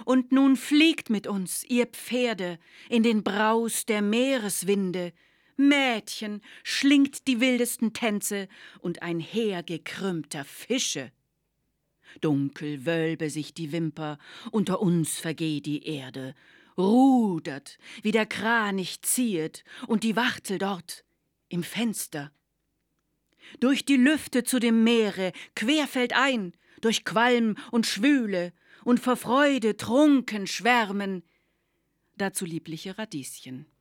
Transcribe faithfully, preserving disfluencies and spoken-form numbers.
Und nun fliegt mit uns, ihr Pferde, in den Braus der Meereswinde. Mädchen, schlingt die wildesten Tänze und ein Heer gekrümmter Fische. Dunkel wölbe sich die Wimper, unter uns vergeh die Erde. Rudert, wie der Kranich ziehet, und die Wachtel dort im Fenster. Durch die Lüfte zu dem Meere, querfeldein, durch Qualm und Schwüle, und vor Freude trunken schwärmen, dazu liebliche Radieschen.